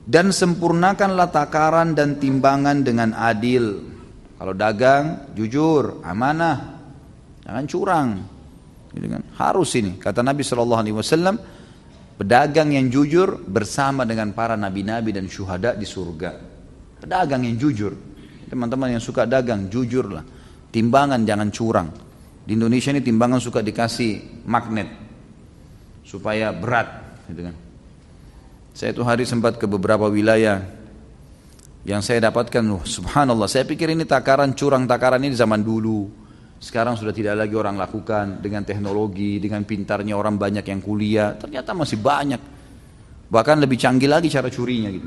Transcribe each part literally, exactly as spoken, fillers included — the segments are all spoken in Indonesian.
Dan sempurnakanlah takaran dan timbangan dengan adil. Kalau dagang, jujur, amanah, jangan curang. Gitu kan? Harus ini. Kata Nabi shallallahu alaihi wasallam, pedagang yang jujur bersama dengan para nabi-nabi dan syuhada di surga. Pedagang yang jujur. Teman-teman yang suka dagang, jujurlah. Timbangan jangan curang. Di Indonesia ini timbangan suka dikasih magnet supaya berat, gitu kan. Saya itu hari sempat ke beberapa wilayah yang saya dapatkan, oh, subhanallah, saya pikir ini takaran, curang takaran ini zaman dulu. Sekarang sudah tidak lagi orang lakukan dengan teknologi, dengan pintarnya orang banyak yang kuliah, ternyata masih banyak. Bahkan lebih canggih lagi cara curinya gitu.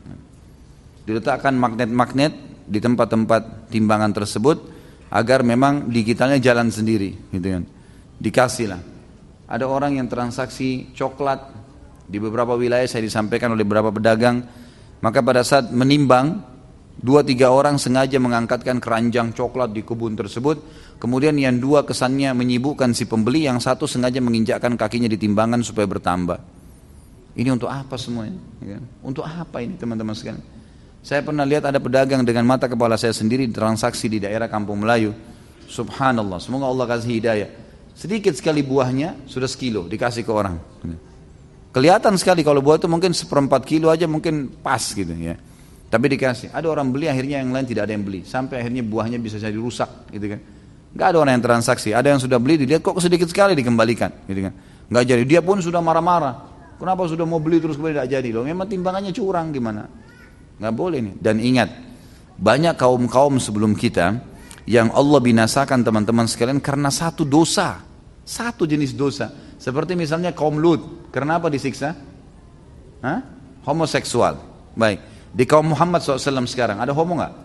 Diletakkan magnet-magnet di tempat-tempat timbangan tersebut agar memang digitalnya jalan sendiri, gitu kan. Dikasihlah. Ada orang yang transaksi coklat di beberapa wilayah, saya disampaikan oleh beberapa pedagang, maka pada saat menimbang, dua tiga orang sengaja mengangkatkan keranjang coklat di kebun tersebut, kemudian yang dua kesannya menyibukkan si pembeli, yang satu sengaja menginjakkan kakinya di timbangan supaya bertambah. Ini untuk apa semuanya? Untuk apa ini teman-teman sekalian? Saya pernah lihat ada pedagang dengan mata kepala saya sendiri transaksi di daerah Kampung Melayu. Subhanallah, semoga Allah kasih hidayah. Sedikit sekali buahnya sudah sekilo dikasih ke orang. Kelihatan sekali kalau buah itu mungkin seperempat kilo aja mungkin pas gitu ya. Tapi dikasih. Ada orang beli, akhirnya yang lain tidak ada yang beli. Sampai akhirnya buahnya bisa jadi rusak gitu kan. Gak ada orang yang transaksi. Ada yang sudah beli, dilihat kok sedikit sekali dikembalikan gitu kan. Gak jadi. Dia pun sudah marah-marah. Kenapa sudah mau beli terus kemudian tidak jadi? Loh memang timbangannya curang gimana? Gak boleh nih. Dan ingat, banyak kaum-kaum sebelum kita yang Allah binasakan teman-teman sekalian karena satu dosa. Satu jenis dosa. Seperti misalnya kaum Lut, kenapa disiksa? Hah? Homoseksual. Baik. Di kaum Muhammad shallallahu alaihi wasallam sekarang ada homo nggak?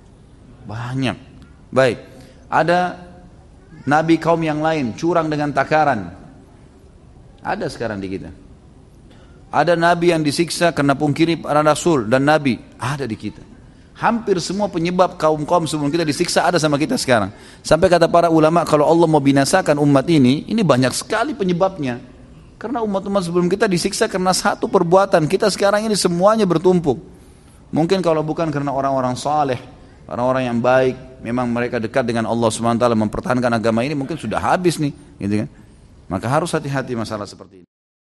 Banyak. Baik. Ada nabi kaum yang lain curang dengan takaran. Ada sekarang di kita. Ada nabi yang disiksa karena pungkiri para rasul dan nabi. Ada di kita. Hampir semua penyebab kaum-kaum sebelum kita disiksa ada sama kita sekarang. Sampai kata para ulama, kalau Allah mau binasakan umat ini, ini banyak sekali penyebabnya. Karena umat-umat sebelum kita disiksa karena satu perbuatan. Kita sekarang ini semuanya bertumpuk. Mungkin kalau bukan karena orang-orang saleh, orang-orang yang baik, memang mereka dekat dengan Allah subhanahu wa taala mempertahankan agama ini, mungkin sudah habis nih, gitu kan. Maka harus hati-hati masalah seperti ini.